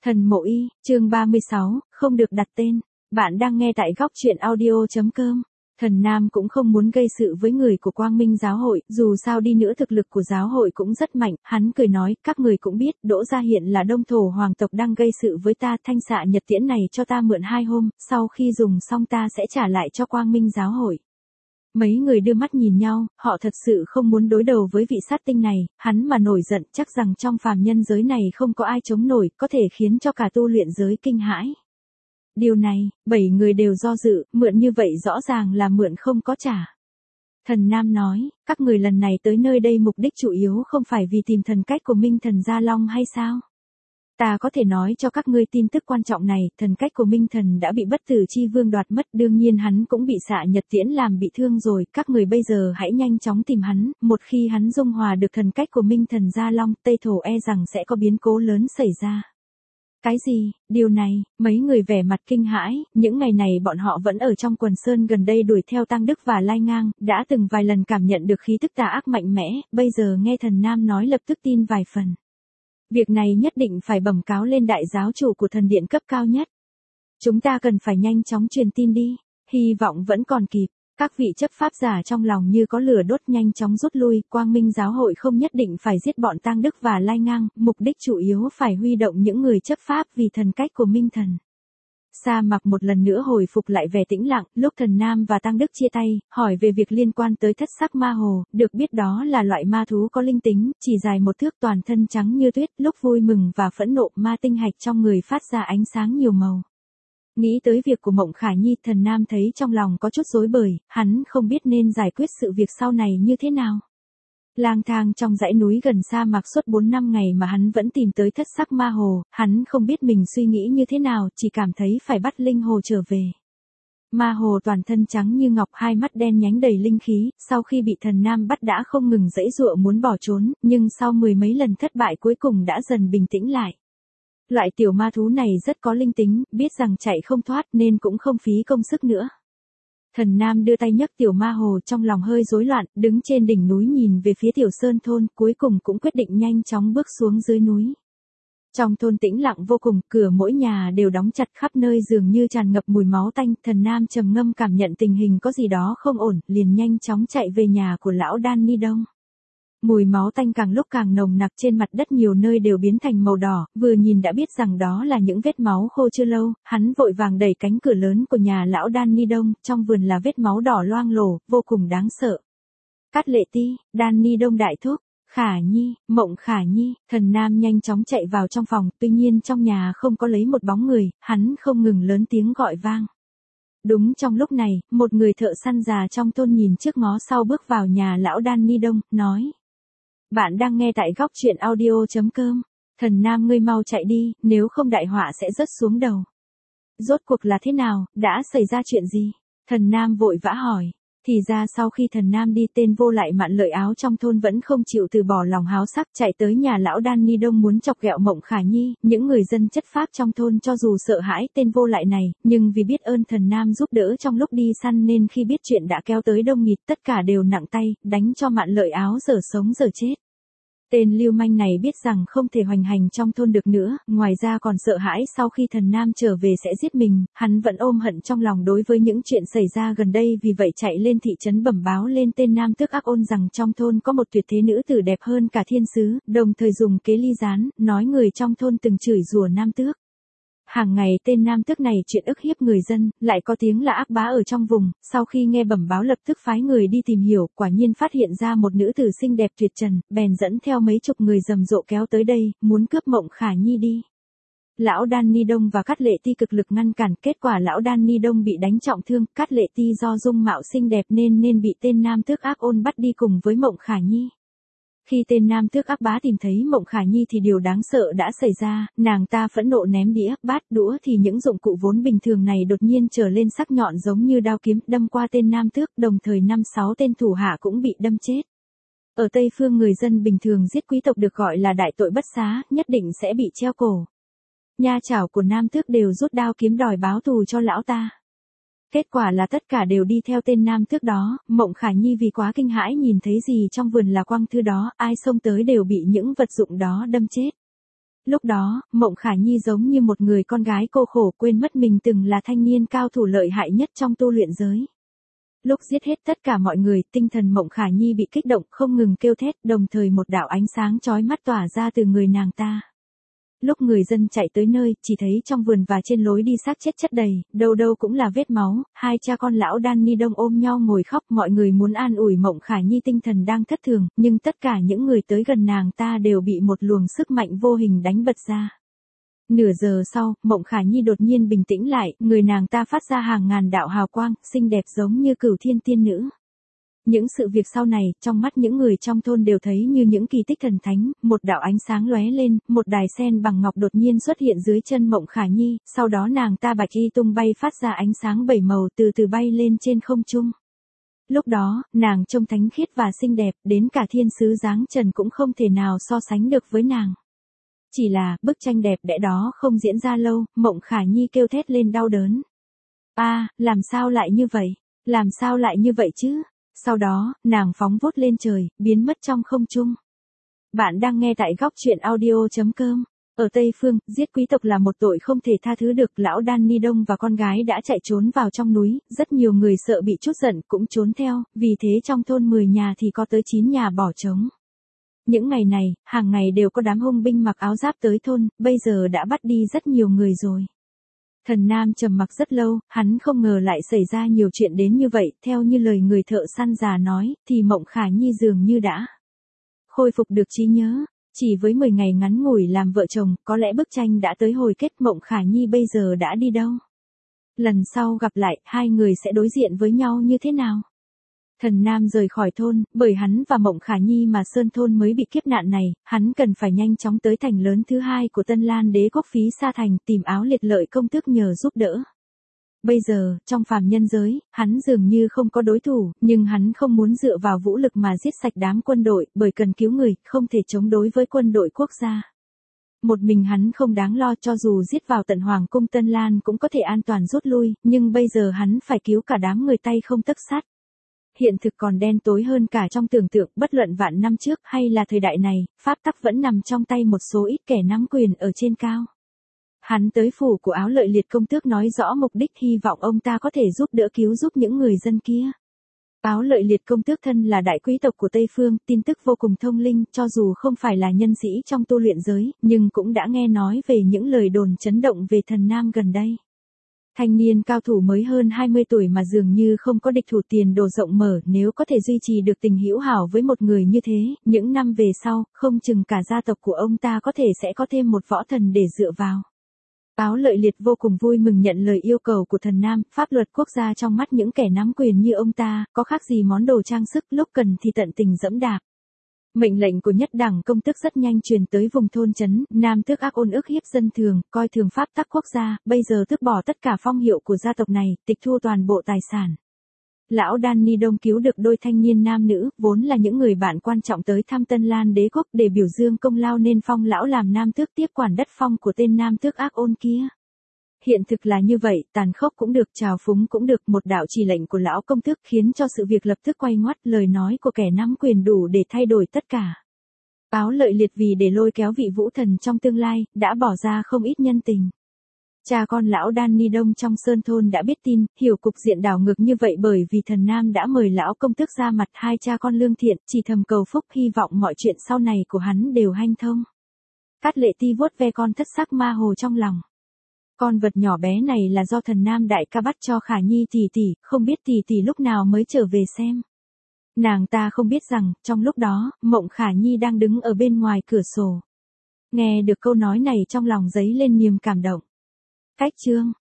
Thần Mộ Y, chương 36, không được đặt tên. Bạn đang nghe tại góc truyện audio.com. Thần Nam cũng không muốn gây sự với người của Quang Minh giáo hội, dù sao đi nữa thực lực của giáo hội cũng rất mạnh, hắn cười nói, các người cũng biết, Đỗ Gia Hiện là đông thổ hoàng tộc đang gây sự với ta, thanh xạ nhật tiễn này cho ta mượn 2 hôm, sau khi dùng xong ta sẽ trả lại cho Quang Minh giáo hội. Mấy người đưa mắt nhìn nhau, họ thật sự không muốn đối đầu với vị sát tinh này, hắn mà nổi giận chắc rằng trong phàm nhân giới này không có ai chống nổi, có thể khiến cho cả tu luyện giới kinh hãi. Điều này, 7 người đều do dự, mượn như vậy rõ ràng là mượn không có trả. Thần Nam nói, các người lần này tới nơi đây mục đích chủ yếu không phải vì tìm thần cách của Minh Thần Gia Long hay sao? Ta có thể nói cho các ngươi tin tức quan trọng này, thần cách của Minh Thần đã bị Bất Tử Chi Vương đoạt mất, đương nhiên hắn cũng bị xạ nhật tiễn làm bị thương rồi, các người bây giờ hãy nhanh chóng tìm hắn, một khi hắn dung hòa được thần cách của Minh Thần Gia Long, Tây Thổ e rằng sẽ có biến cố lớn xảy ra. Cái gì, điều này, mấy người vẻ mặt kinh hãi, những ngày này bọn họ vẫn ở trong quần sơn gần đây đuổi theo Tăng Đức và Lai Ngang, đã từng vài lần cảm nhận được khí tức tà ác mạnh mẽ, bây giờ nghe Thần Nam nói lập tức tin vài phần. Việc này nhất định phải bẩm cáo lên đại giáo chủ của thần điện cấp cao nhất. Chúng ta cần phải nhanh chóng truyền tin đi, hy vọng vẫn còn kịp. Các vị chấp pháp giả trong lòng như có lửa đốt nhanh chóng rút lui, Quang Minh giáo hội không nhất định phải giết bọn Tăng Đức và Lai Ngang, mục đích chủ yếu phải huy động những người chấp pháp vì thần cách của Minh Thần. Sa Mạc một lần nữa hồi phục lại vẻ tĩnh lặng, lúc Thần Nam và Tăng Đức chia tay, hỏi về việc liên quan tới thất sắc ma hồ, được biết đó là loại ma thú có linh tính, chỉ dài 1 thước toàn thân trắng như tuyết, lúc vui mừng và phẫn nộ ma tinh hạch trong người phát ra ánh sáng nhiều màu. Nghĩ tới việc của Mộng Khả Nhi, Thần Nam thấy trong lòng có chút rối bời, hắn không biết nên giải quyết sự việc sau này như thế nào. Lang thang trong dãy núi gần sa mạc suốt 4 năm ngày mà hắn vẫn tìm tới thất sắc ma hồ, hắn không biết mình suy nghĩ như thế nào, chỉ cảm thấy phải bắt linh hồ trở về. Ma hồ toàn thân trắng như ngọc, 2 mắt đen nhánh đầy linh khí, sau khi bị Thần Nam bắt đã không ngừng giãy giụa muốn bỏ trốn, nhưng sau 10 mấy lần thất bại cuối cùng đã dần bình tĩnh lại. Loại tiểu ma thú này rất có linh tính, biết rằng chạy không thoát nên cũng không phí công sức nữa. Thần Nam đưa tay nhấc tiểu ma hồ, trong lòng hơi rối loạn, đứng trên đỉnh núi nhìn về phía tiểu sơn thôn, cuối cùng cũng quyết định nhanh chóng bước xuống dưới núi. Trong thôn tĩnh lặng vô cùng, cửa mỗi nhà đều đóng chặt, khắp nơi dường như tràn ngập mùi máu tanh. Thần Nam trầm ngâm cảm nhận tình hình có gì đó không ổn, liền nhanh chóng chạy về nhà của lão Đan Ni Đông. Mùi máu tanh càng lúc càng nồng nặc, trên mặt đất nhiều nơi đều biến thành màu đỏ, vừa nhìn đã biết rằng đó là những vết máu khô chưa lâu, hắn vội vàng đẩy cánh cửa lớn của nhà lão Đan Ni Đông, trong vườn là vết máu đỏ loang lổ, vô cùng đáng sợ. Cát Lệ Ti, Đan Ni Đông đại thúc, Khả Nhi, Mộng Khả Nhi, Thần Nam nhanh chóng chạy vào trong phòng, tuy nhiên trong nhà không có lấy một bóng người, hắn không ngừng lớn tiếng gọi vang. Đúng trong lúc này, một người thợ săn già trong thôn nhìn trước ngó sau bước vào nhà lão Đan Ni Đông, nói. Bạn đang nghe tại góc truyện audio.com. Thần Nam ngươi mau chạy đi, nếu không đại họa sẽ rớt xuống đầu. Rốt cuộc là thế nào, đã xảy ra chuyện gì? Thần Nam vội vã hỏi. Thì ra sau khi Thần Nam đi, tên vô lại Mạn Lợi Áo trong thôn vẫn không chịu từ bỏ lòng háo sắc, chạy tới nhà lão Đan Ni Đông muốn chọc ghẹo Mộng Khả Nhi. Những người dân chất phác trong thôn cho dù sợ hãi tên vô lại này, nhưng vì biết ơn Thần Nam giúp đỡ trong lúc đi săn nên khi biết chuyện đã kéo tới đông nghịt, tất cả đều nặng tay, đánh cho Mạn Lợi Áo dở sống dở chết. Tên lưu manh này biết rằng không thể hoành hành trong thôn được nữa, ngoài ra còn sợ hãi sau khi Thần Nam trở về sẽ giết mình, hắn vẫn ôm hận trong lòng đối với những chuyện xảy ra gần đây, vì vậy chạy lên thị trấn bẩm báo lên tên Nam Tước Ác Ôn rằng trong thôn có một tuyệt thế nữ tử đẹp hơn cả thiên sứ, đồng thời dùng kế ly gián, nói người trong thôn từng chửi rủa Nam Tước. Hàng ngày tên Nam Tước này chuyện ức hiếp người dân, lại có tiếng là ác bá ở trong vùng, sau khi nghe bẩm báo lập tức phái người đi tìm hiểu, quả nhiên phát hiện ra một nữ tử xinh đẹp tuyệt trần, bèn dẫn theo mấy chục người rầm rộ kéo tới đây, muốn cướp Mộng Khả Nhi đi. Lão Đan Ni Đông và Cát Lệ Ti cực lực ngăn cản, kết quả lão Đan Ni Đông bị đánh trọng thương, Cát Lệ Ti do dung mạo xinh đẹp nên bị tên Nam Tước Ác Ôn bắt đi cùng với Mộng Khả Nhi. Khi tên Nam Tước Ác Bá tìm thấy Mộng Khả Nhi thì điều đáng sợ đã xảy ra, nàng ta phẫn nộ ném đĩa, bát, đũa thì những dụng cụ vốn bình thường này đột nhiên trở lên sắc nhọn giống như đao kiếm, đâm qua tên Nam Tước, đồng thời 5-6 tên thủ hạ cũng bị đâm chết. Ở Tây phương người dân bình thường giết quý tộc được gọi là đại tội bất xá, nhất định sẽ bị treo cổ. Nha chảo của Nam Tước đều rút đao kiếm đòi báo thù cho lão ta. Kết quả là tất cả đều đi theo tên Nam Tước đó, Mộng Khả Nhi vì quá kinh hãi nhìn thấy gì trong vườn là quang thư đó, ai xông tới đều bị những vật dụng đó đâm chết. Lúc đó, Mộng Khả Nhi giống như một người con gái cô khổ quên mất mình từng là thanh niên cao thủ lợi hại nhất trong tu luyện giới. Lúc giết hết tất cả mọi người, tinh thần Mộng Khả Nhi bị kích động không ngừng kêu thét, đồng thời một đạo ánh sáng chói mắt tỏa ra từ người nàng ta. Lúc người dân chạy tới nơi, chỉ thấy trong vườn và trên lối đi xác chết chất đầy, đâu đâu cũng là vết máu, hai cha con lão Danny Đông ôm nhau ngồi khóc, mọi người muốn an ủi Mộng Khả Nhi tinh thần đang thất thường, nhưng tất cả những người tới gần nàng ta đều bị một luồng sức mạnh vô hình đánh bật ra. Nửa giờ sau, Mộng Khả Nhi đột nhiên bình tĩnh lại, người nàng ta phát ra hàng ngàn đạo hào quang, xinh đẹp giống như cửu thiên tiên nữ. Những sự việc sau này, trong mắt những người trong thôn đều thấy như những kỳ tích thần thánh, một đạo ánh sáng lóe lên, một đài sen bằng ngọc đột nhiên xuất hiện dưới chân Mộng Khả Nhi, sau đó nàng ta bạch y tung bay phát ra ánh sáng bảy màu từ từ bay lên trên không trung. Lúc đó, nàng trông thánh khiết và xinh đẹp, đến cả thiên sứ dáng trần cũng không thể nào so sánh được với nàng. Chỉ là, bức tranh đẹp đẽ đó không diễn ra lâu, Mộng Khả Nhi kêu thét lên đau đớn. Làm sao lại như vậy? Làm sao lại như vậy chứ? Sau đó, nàng phóng vút lên trời, biến mất trong không trung. Bạn đang nghe tại góc truyện audio.com. Ở Tây Phương, giết quý tộc là một tội không thể tha thứ được. Lão Danny Đông và con gái đã chạy trốn vào trong núi, rất nhiều người sợ bị trút giận cũng trốn theo, vì thế trong thôn 10 nhà thì có tới 9 nhà bỏ trống. Những ngày này, hàng ngày đều có đám hung binh mặc áo giáp tới thôn, bây giờ đã bắt đi rất nhiều người rồi. Thần Nam trầm mặc rất lâu, hắn không ngờ lại xảy ra nhiều chuyện đến như vậy, theo như lời người thợ săn già nói, thì Mộng Khả Nhi dường như đã khôi phục được trí nhớ. Chỉ với 10 ngày ngắn ngủi làm vợ chồng, có lẽ bức tranh đã tới hồi kết. Mộng Khả Nhi bây giờ đã đi đâu? Lần sau gặp lại, hai người sẽ đối diện với nhau như thế nào? Thần Nam rời khỏi thôn, bởi hắn và Mộng Khả Nhi mà Sơn thôn mới bị kiếp nạn này, hắn cần phải nhanh chóng tới thành lớn thứ hai của Tân Lan Đế quốc Phí Sa Thành, tìm Áo Liệt Lợi công tước nhờ giúp đỡ. Bây giờ, trong phàm nhân giới, hắn dường như không có đối thủ, nhưng hắn không muốn dựa vào vũ lực mà giết sạch đám quân đội, bởi cần cứu người, không thể chống đối với quân đội quốc gia. Một mình hắn không đáng lo, cho dù giết vào tận Hoàng cung Tân Lan cũng có thể an toàn rút lui, nhưng bây giờ hắn phải cứu cả đám người tay không tấc sắt. Hiện thực còn đen tối hơn cả trong tưởng tượng, bất luận vạn năm trước hay là thời đại này, pháp tắc vẫn nằm trong tay một số ít kẻ nắm quyền ở trên cao. Hắn tới phủ của Áo Lợi Liệt công tước nói rõ mục đích, hy vọng ông ta có thể giúp đỡ cứu giúp những người dân kia. Áo Lợi Liệt công tước thân là đại quý tộc của Tây Phương, tin tức vô cùng thông linh, cho dù không phải là nhân sĩ trong tu luyện giới, nhưng cũng đã nghe nói về những lời đồn chấn động về Thần Nam gần đây. Thanh niên cao thủ mới hơn 20 tuổi mà dường như không có địch thủ, tiền đồ rộng mở, nếu có thể duy trì được tình hữu hảo với một người như thế, những năm về sau, không chừng cả gia tộc của ông ta có thể sẽ có thêm một võ thần để dựa vào. Áo Lợi Liệt vô cùng vui mừng nhận lời yêu cầu của Thần Nam, pháp luật quốc gia trong mắt những kẻ nắm quyền như ông ta, có khác gì món đồ trang sức, lúc cần thì tận tình dẫm đạp. Mệnh lệnh của nhất đẳng công tước rất nhanh truyền tới vùng thôn trấn, Nam tước ác ôn ức hiếp dân thường, coi thường pháp tắc quốc gia, bây giờ tước bỏ tất cả phong hiệu của gia tộc này, tịch thu toàn bộ tài sản. Lão Danny Đông cứu được đôi thanh niên nam nữ, vốn là những người bạn quan trọng tới thăm Tân Lan Đế quốc để biểu dương công lao nên phong lão làm nam tước tiếp quản đất phong của tên nam tước ác ôn kia. Hiện thực là như vậy, tàn khốc cũng được, trào phúng cũng được, một đạo chỉ lệnh của lão công tước khiến cho sự việc lập tức quay ngoắt, lời nói của kẻ nắm quyền đủ để thay đổi tất cả. Áo Lợi Liệt vì để lôi kéo vị vũ thần trong tương lai, đã bỏ ra không ít nhân tình. Cha con lão Danny Đông trong Sơn thôn đã biết tin, hiểu cục diện đảo ngược như vậy bởi vì Thần Nam đã mời lão công tước ra mặt, hai cha con lương thiện, chỉ thầm cầu phúc, hy vọng mọi chuyện sau này của hắn đều hanh thông. Cát Lệ Ti vuốt ve con thất sắc ma hồ trong lòng. Con vật nhỏ bé này là do Thần Nam đại ca bắt cho Khả Nhi tỷ tỷ, không biết tỷ tỷ lúc nào mới trở về xem. Nàng ta không biết rằng, trong lúc đó, Mộng Khả Nhi đang đứng ở bên ngoài cửa sổ. Nghe được câu nói này trong lòng dấy lên niềm cảm động. Cách chương